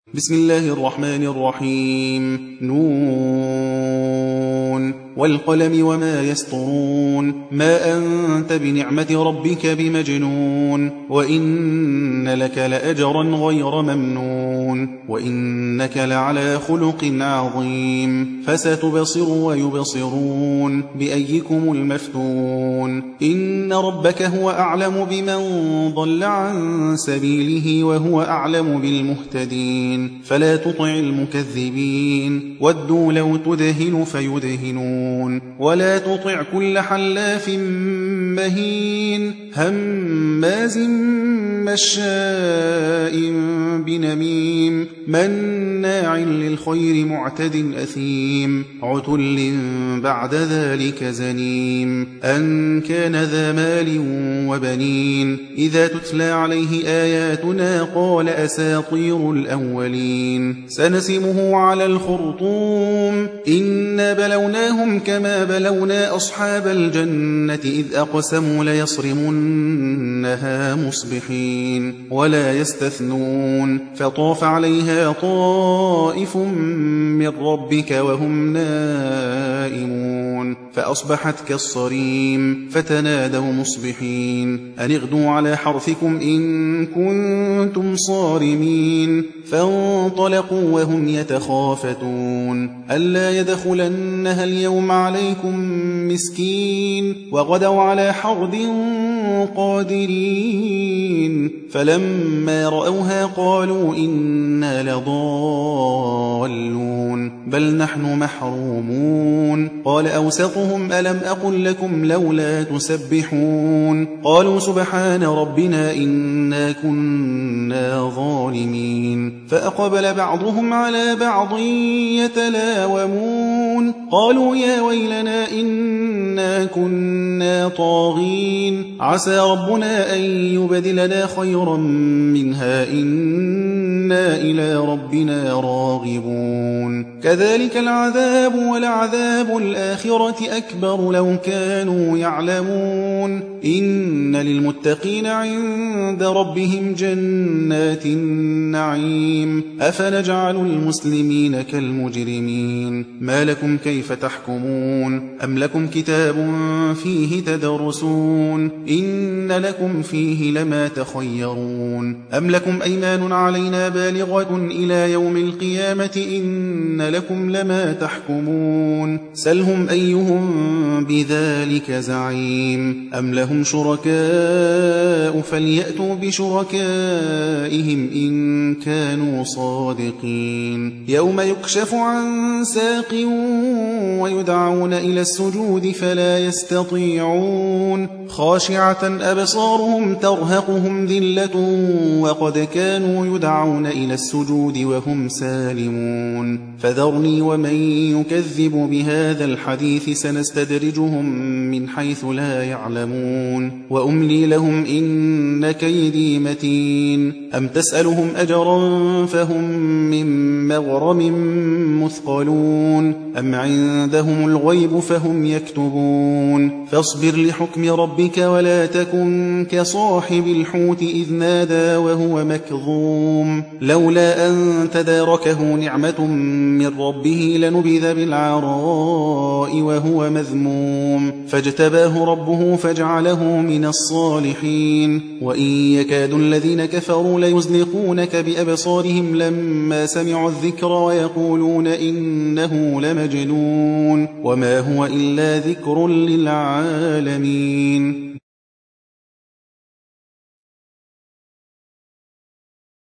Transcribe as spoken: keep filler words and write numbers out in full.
بسم الله الرحمن الرحيم. نون والقلم وما يسطرون. ما أنت بنعمة ربك بمجنون. وإن لك لأجرا غير ممنون. وإنك لعلى خلق عظيم. فستبصر ويبصرون بأيكم المفتون. إن ربك هو أعلم بمن ضل عن سبيله وهو أعلم بالمهتدين. فلا تطع المكذبين. ودوا لو تدهن فيدهنون. ولا تطع كل حلاف مهين هماز مشاء بنميم مناع للخير معتد أثيم عتل بعد ذلك زنيم أن كان ذا مال وبنين إذا تتلى عليه آياتنا قال أساطير الأولين سنسمه على الخرطوم إنا بلوناهم كما بلونا أصحاب الجنة إذ أقسموا ليصرمنها مصبحين ولا يستثنون فطاف عليها طائف من ربك وهم نائمون فأصبحت كالصريم فتنادوا مصبحين أن اغدوا على حرثكم إن كنتم صارمين فانطلقوا وهم يتخافتون ألا يدخلنها اليوم عليكم مسكين وغدوا على حرد قادرين فلما رأوها قالوا إنا لضالون بل نحن محرومون قال أوسطهم ألم أقل لكم لولا تسبحون قالوا سبحان ربنا إنا كنا ظالمين فأقبل بعضهم على بعض يتلاومون قالوا يا ويلنا إنا كنا طاغين عسى ربنا أن يبدلنا خيرا منها إنا إلى ربنا راغبون كذلك العذاب ولعذاب الآخرة أكبر لو كانوا يعلمون إن للمتقين عند ربهم جنات النعيم أفنجعل المسلمين كالمجرمين ما لكم كيف تحكمون أم لكم كتاب فيه تدرسون إن لكم فيه لما تخيرون أم لكم أيمان علينا بالغة إلى يوم القيامة إن لكم لما تحكمون سلهم أيهم بذلك زعيم أم لهم شركاء فليأتوا بشركائهم إن كانوا صادقين يوم يكشف عن ساق ويدعون إلى السجود فلا يستطيعون خاشعة أبصارهم ترهقهم ذلة وقد كانوا يدعون إلى السجود وهم سالمون فذرني ومن يكذب بهذا الحديث سنستدرجهم من حيث لا يعلمون وأملي لهم إن كيدي متين أم تسألهم أجرا فهم من مغرم مثقلون أم عندهم الغيب فهم يكتبون فاصبر لحكم ربك ولا تكن كصاحب الحوت إذ نادى وهو مكظوم لولا أن تداركه نعمة من ربه لنبذ بالعراء وهو مذموم فاجتباه ربه فاجعله من الصالحين وإن يكاد الذين كفروا ليزلقونك بأبصارهم لما سمعوا الذكر ويقولون إنه لمجنون وما هو إلا ذكر للعالمين